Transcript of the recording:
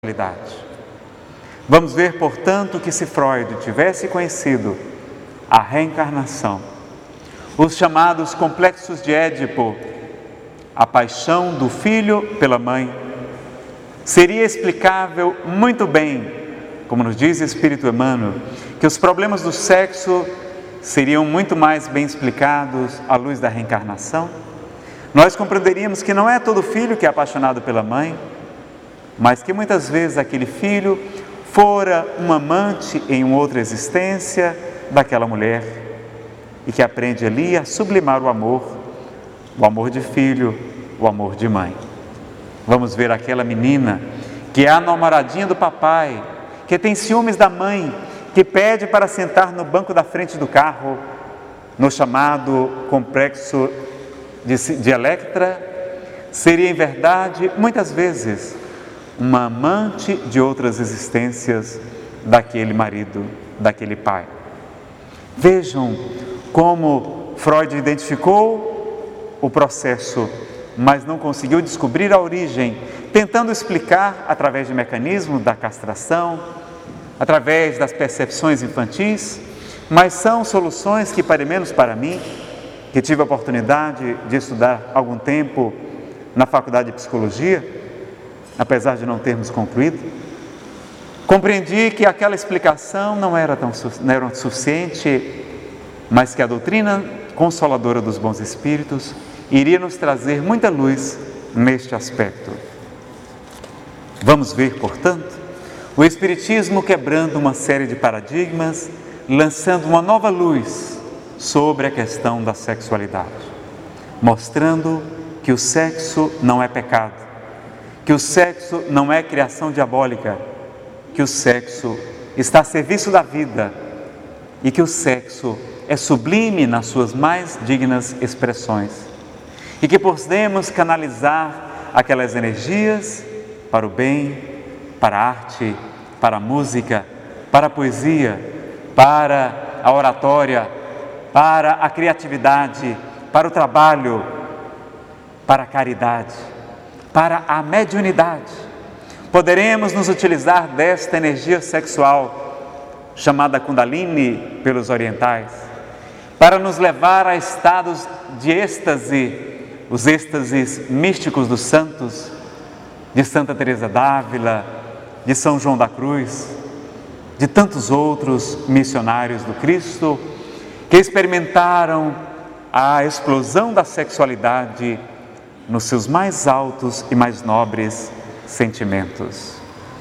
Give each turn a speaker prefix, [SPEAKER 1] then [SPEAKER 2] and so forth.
[SPEAKER 1] sexualidade. Vamos ver, portanto, que se Freud tivesse conhecido a reencarnação, os chamados complexos de Édipo, a paixão do filho pela mãe, seria explicável muito bem, como nos diz Espírito Emmanuel, que os problemas do sexo seriam muito mais bem explicados à luz da reencarnação. Nós compreenderíamos que não é todo filho que é apaixonado pela mãe, mas que muitas vezes aquele filho fora um amante em uma outra existência daquela mulher e que aprende ali a sublimar o amor de filho, o amor de mãe. Vamos ver aquela menina que é a namoradinha do papai, que tem ciúmes da mãe, que pede para sentar no banco da frente do carro, no chamado complexo de Electra, seria em verdade, muitas vezes, uma amante de outras existências daquele marido, daquele pai. Vejam como Freud identificou o processo, mas não conseguiu descobrir a origem, tentando explicar através de mecanismos da castração, através das percepções infantis, mas são soluções que, pelo menos para mim, que tive a oportunidade de estudar algum tempo na Faculdade de Psicologia, apesar de não termos concluído, compreendi que aquela explicação não era suficiente, mas que a doutrina consoladora dos bons espíritos iria nos trazer muita luz neste aspecto. Vamos ver, portanto, o Espiritismo quebrando uma série de paradigmas, lançando uma nova luz sobre a questão da sexualidade, mostrando que o sexo não é pecado, que o sexo não é criação diabólica, que o sexo está a serviço da vida e que o sexo é sublime nas suas mais dignas expressões e que podemos canalizar aquelas energias para o bem, para a arte, para a música, para a poesia, para a oratória, para a criatividade, para o trabalho, para a caridade, para a mediunidade. Poderemos nos utilizar desta energia sexual, chamada Kundalini pelos orientais, para nos levar a estados de êxtase, os êxtases místicos dos santos, de Santa Teresa d'Ávila, de São João da Cruz, de tantos outros missionários do Cristo, que experimentaram a explosão da sexualidade nos seus mais altos e mais nobres sentimentos.